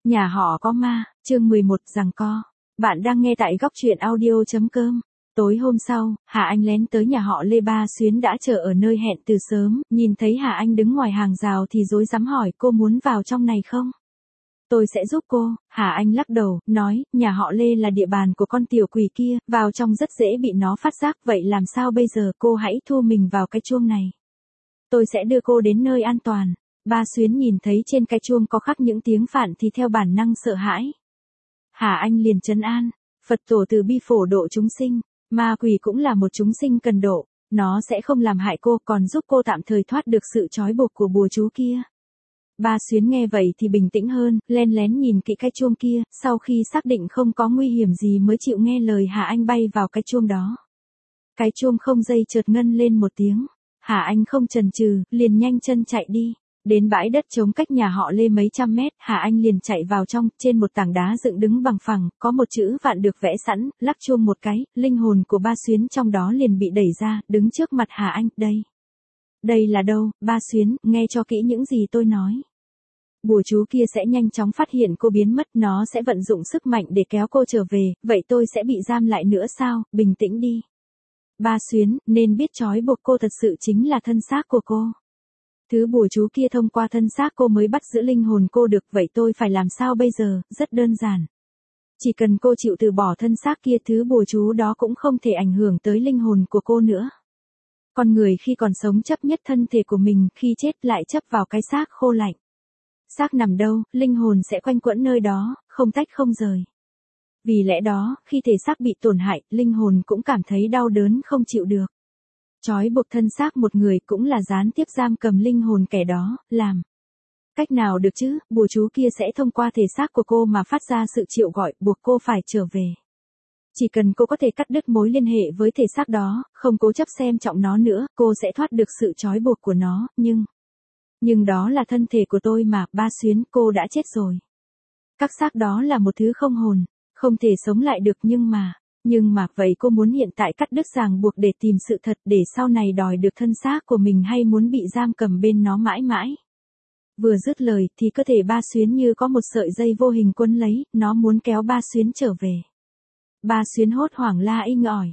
Nhà họ có ma, chương 11 giằng co. Bạn đang nghe tại góc truyện audio.com. Tối hôm sau, Hà Anh lén tới nhà họ Lê. Ba Xuyến đã chờ ở nơi hẹn từ sớm, nhìn thấy Hà Anh đứng ngoài hàng rào thì rối rắm hỏi cô muốn vào trong này không? Tôi sẽ giúp cô. Hà Anh lắc đầu, nói, nhà họ Lê là địa bàn của con tiểu quỷ kia, vào trong rất dễ bị nó phát giác, vậy làm sao bây giờ, cô hãy thu mình vào cái chuông này. Tôi sẽ đưa cô đến nơi an toàn. Ba Xuyến nhìn thấy trên cái chuông có khắc những tiếng Phạn thì theo bản năng sợ hãi. Hà Anh liền trấn an, Phật tổ từ bi phổ độ chúng sinh, ma quỷ cũng là một chúng sinh cần độ, nó sẽ không làm hại cô còn giúp cô tạm thời thoát được sự trói buộc của bùa chú kia. Ba Xuyến nghe vậy thì bình tĩnh hơn, len lén nhìn kỹ cái chuông kia, sau khi xác định không có nguy hiểm gì mới chịu nghe lời Hà Anh bay vào cái chuông đó. Cái chuông không dây chợt ngân lên một tiếng, Hà Anh không chần chừ, liền nhanh chân chạy đi. Đến bãi đất trống cách nhà họ Lê mấy trăm mét, Hà Anh liền chạy vào trong, trên một tảng đá dựng đứng bằng phẳng, có một chữ Vạn được vẽ sẵn, lắc chuông một cái, linh hồn của Ba Xuyến trong đó liền bị đẩy ra, đứng trước mặt Hà Anh, đây. Đây là đâu, Ba Xuyến, nghe cho kỹ những gì tôi nói. Bùa chú kia sẽ nhanh chóng phát hiện cô biến mất, nó sẽ vận dụng sức mạnh để kéo cô trở về, vậy tôi sẽ bị giam lại nữa sao, bình tĩnh đi. Ba Xuyến, nên biết trói buộc cô thật sự chính là thân xác của cô. Thứ bùa chú kia thông qua thân xác cô mới bắt giữ linh hồn cô được, vậy tôi phải làm sao bây giờ, rất đơn giản. Chỉ cần cô chịu từ bỏ thân xác kia, thứ bùa chú đó cũng không thể ảnh hưởng tới linh hồn của cô nữa. Con người khi còn sống chấp nhất thân thể của mình, khi chết lại chấp vào cái xác khô lạnh. Xác nằm đâu, linh hồn sẽ quanh quẩn nơi đó, không tách không rời. Vì lẽ đó, khi thể xác bị tổn hại, linh hồn cũng cảm thấy đau đớn không chịu được. Trói buộc thân xác một người cũng là gián tiếp giam cầm linh hồn kẻ đó, làm. Cách nào được chứ, bùa chú kia sẽ thông qua thể xác của cô mà phát ra sự triệu gọi, buộc cô phải trở về. Chỉ cần cô có thể cắt đứt mối liên hệ với thể xác đó, không cố chấp xem trọng nó nữa, cô sẽ thoát được sự trói buộc của nó, nhưng đó là thân thể của tôi mà, Ba Xuyến, cô đã chết rồi. Các xác đó là một thứ không hồn, không thể sống lại được, nhưng mà, vậy cô muốn hiện tại cắt đứt ràng buộc để tìm sự thật, để sau này đòi được thân xác của mình, hay muốn bị giam cầm bên nó mãi mãi? Vừa dứt lời, thì cơ thể Ba Xuyến như có một sợi dây vô hình quấn lấy, nó muốn kéo Ba Xuyến trở về. Ba Xuyến hốt hoảng la inh ỏi,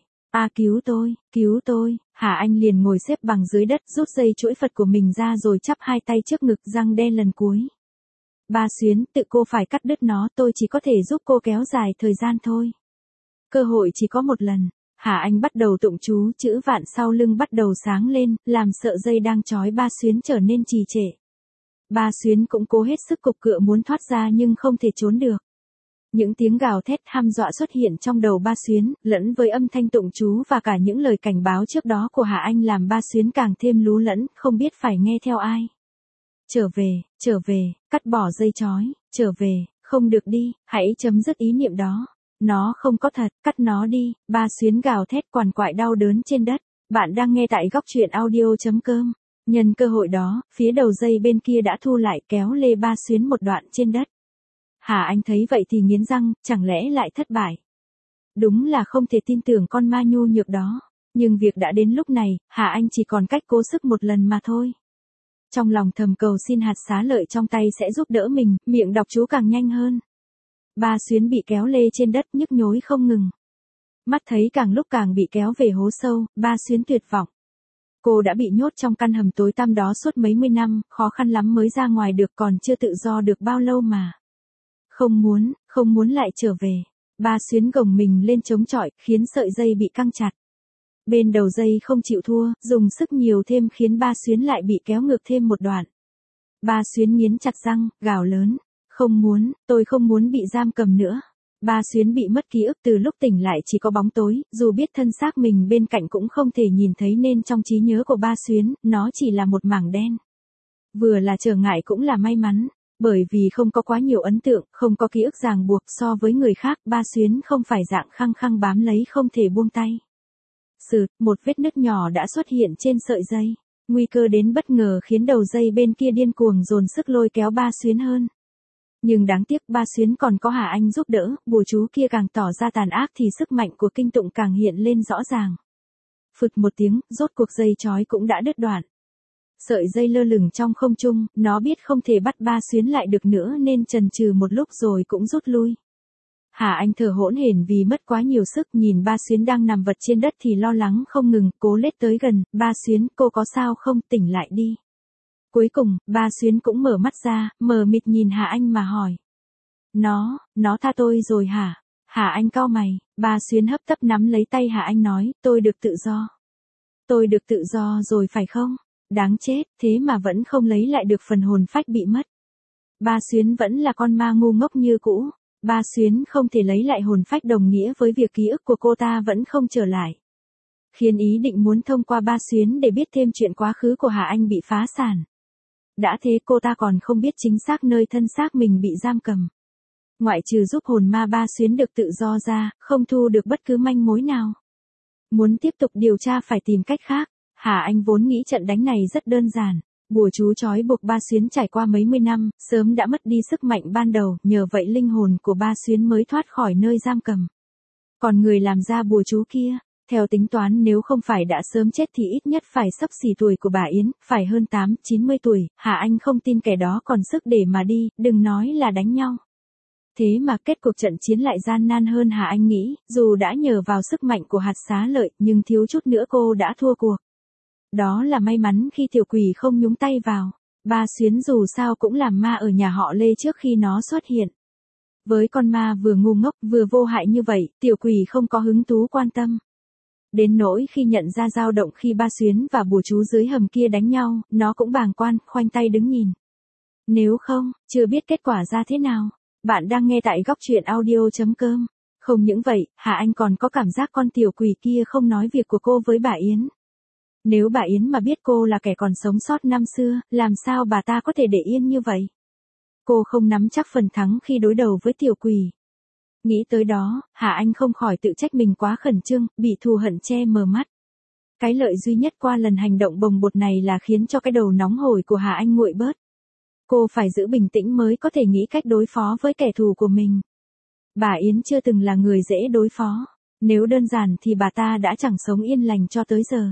cứu tôi, Hà Anh liền ngồi xếp bằng dưới đất, rút dây chuỗi Phật của mình ra rồi chắp hai tay trước ngực, răng đe lần cuối. Ba Xuyến, tự cô phải cắt đứt nó, tôi chỉ có thể giúp cô kéo dài thời gian thôi. Cơ hội chỉ có một lần. Hà Anh bắt đầu tụng chú, chữ Vạn sau lưng bắt đầu sáng lên, làm sợi dây đang trói Ba Xuyến trở nên trì trệ. Ba Xuyến cũng cố hết sức cục cựa muốn thoát ra nhưng không thể trốn được. Những tiếng gào thét hăm dọa xuất hiện trong đầu Ba Xuyến, lẫn với âm thanh tụng chú và cả những lời cảnh báo trước đó của Hà Anh làm Ba Xuyến càng thêm lú lẫn, không biết phải nghe theo ai. Trở về, cắt bỏ dây trói, trở về, không được đi, hãy chấm dứt ý niệm đó. Nó không có thật, cắt nó đi, Ba Xuyến gào thét quằn quại đau đớn trên đất. Bạn đang nghe tại góc truyện audio.com. Nhân cơ hội đó, phía đầu dây bên kia đã thu lại, kéo lê Ba Xuyến một đoạn trên đất. Hà Anh thấy vậy thì nghiến răng, chẳng lẽ lại thất bại. Đúng là không thể tin tưởng con ma nhu nhược đó. Nhưng việc đã đến lúc này, Hà Anh chỉ còn cách cố sức một lần mà thôi. Trong lòng thầm cầu xin hạt xá lợi trong tay sẽ giúp đỡ mình, miệng đọc chú càng nhanh hơn. Ba Xuyến bị kéo lê trên đất nhức nhối không ngừng. Mắt thấy càng lúc càng bị kéo về hố sâu, Ba Xuyến tuyệt vọng. Cô đã bị nhốt trong căn hầm tối tăm đó suốt mấy mươi năm, khó khăn lắm mới ra ngoài được, còn chưa tự do được bao lâu mà. Không muốn lại trở về. Ba Xuyến gồng mình lên chống chọi, khiến sợi dây bị căng chặt. Bên đầu dây không chịu thua, dùng sức nhiều thêm khiến Ba Xuyến lại bị kéo ngược thêm một đoạn. Ba Xuyến nghiến chặt răng, gào lớn. Tôi không muốn bị giam cầm nữa. Ba Xuyến bị mất ký ức, từ lúc tỉnh lại chỉ có bóng tối, dù biết thân xác mình bên cạnh cũng không thể nhìn thấy, nên trong trí nhớ của Ba Xuyến, nó chỉ là một mảng đen. Vừa là trở ngại cũng là may mắn, bởi vì không có quá nhiều ấn tượng, không có ký ức ràng buộc, so với người khác, Ba Xuyến không phải dạng khăng khăng bám lấy không thể buông tay. Một vết nứt nhỏ đã xuất hiện trên sợi dây. Nguy cơ đến bất ngờ khiến đầu dây bên kia điên cuồng dồn sức lôi kéo Ba Xuyến hơn. Nhưng đáng tiếc Ba Xuyến còn có Hà Anh giúp đỡ, bùa chú kia càng tỏ ra tàn ác thì sức mạnh của kinh tụng càng hiện lên rõ ràng. Phụt một tiếng, rốt cuộc dây trói cũng đã đứt đoạn. Sợi dây lơ lửng trong không trung, nó biết không thể bắt Ba Xuyến lại được nữa nên chần chừ một lúc rồi cũng rút lui. Hà Anh thở hổn hển vì mất quá nhiều sức, nhìn Ba Xuyến đang nằm vật trên đất thì lo lắng không ngừng, cố lết tới gần. Ba Xuyến, cô có sao không, tỉnh lại đi. Cuối cùng, Ba Xuyến cũng mở mắt ra, mờ mịt nhìn Hà Anh mà hỏi. Nó tha tôi rồi hả? Hà Anh cau mày, Ba Xuyến hấp tấp nắm lấy tay Hà Anh nói, tôi được tự do. Tôi được tự do rồi phải không? Đáng chết, thế mà vẫn không lấy lại được phần hồn phách bị mất. Ba Xuyến vẫn là con ma ngu ngốc như cũ. Ba Xuyến không thể lấy lại hồn phách đồng nghĩa với việc ký ức của cô ta vẫn không trở lại. Khiến ý định muốn thông qua Ba Xuyến để biết thêm chuyện quá khứ của Hà Anh bị phá sản. Đã thế cô ta còn không biết chính xác nơi thân xác mình bị giam cầm. Ngoại trừ giúp hồn ma Ba Xuyến được tự do ra, không thu được bất cứ manh mối nào. Muốn tiếp tục điều tra phải tìm cách khác. Hà Anh vốn nghĩ trận đánh này rất đơn giản. Bùa chú trói buộc Ba Xuyến trải qua mấy mươi năm, sớm đã mất đi sức mạnh ban đầu, nhờ vậy linh hồn của Ba Xuyến mới thoát khỏi nơi giam cầm. Còn người làm ra bùa chú kia, theo tính toán nếu không phải đã sớm chết thì ít nhất phải xấp xỉ tuổi của bà Yến, phải hơn 80 tuổi, Hà Anh không tin kẻ đó còn sức để mà đi, đừng nói là đánh nhau. Thế mà kết cuộc trận chiến lại gian nan hơn Hà Anh nghĩ, dù đã nhờ vào sức mạnh của hạt xá lợi, nhưng thiếu chút nữa cô đã thua cuộc. Đó là may mắn khi tiểu quỷ không nhúng tay vào. Ba Xuyến dù sao cũng làm ma ở nhà họ Lê trước khi nó xuất hiện. Với con ma vừa ngu ngốc vừa vô hại như vậy, tiểu quỷ không có hứng thú quan tâm. Đến nỗi khi nhận ra dao động khi Ba Xuyến và bùa chú dưới hầm kia đánh nhau, nó cũng bàng quan, khoanh tay đứng nhìn. Nếu không, chưa biết kết quả ra thế nào. Bạn đang nghe tại góc truyện audio.com. Không những vậy, Hà Anh còn có cảm giác con tiểu quỷ kia không nói việc của cô với bà Yến. Nếu bà Yến mà biết cô là kẻ còn sống sót năm xưa, làm sao bà ta có thể để yên như vậy? Cô không nắm chắc phần thắng khi đối đầu với tiểu quỷ. Nghĩ tới đó, Hà Anh không khỏi tự trách mình quá khẩn trương, bị thù hận che mờ mắt. Cái lợi duy nhất qua lần hành động bồng bột này là khiến cho cái đầu nóng hổi của Hà Anh nguội bớt. Cô phải giữ bình tĩnh mới có thể nghĩ cách đối phó với kẻ thù của mình. Bà Yến chưa từng là người dễ đối phó. Nếu đơn giản thì bà ta đã chẳng sống yên lành cho tới giờ.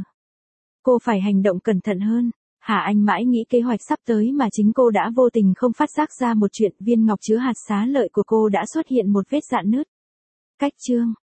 Cô phải hành động cẩn thận hơn. Hà Anh mãi nghĩ kế hoạch sắp tới mà chính cô đã vô tình không phát giác ra một chuyện, viên ngọc chứa hạt xá lợi của cô đã xuất hiện một vết rạn nứt. Cách chương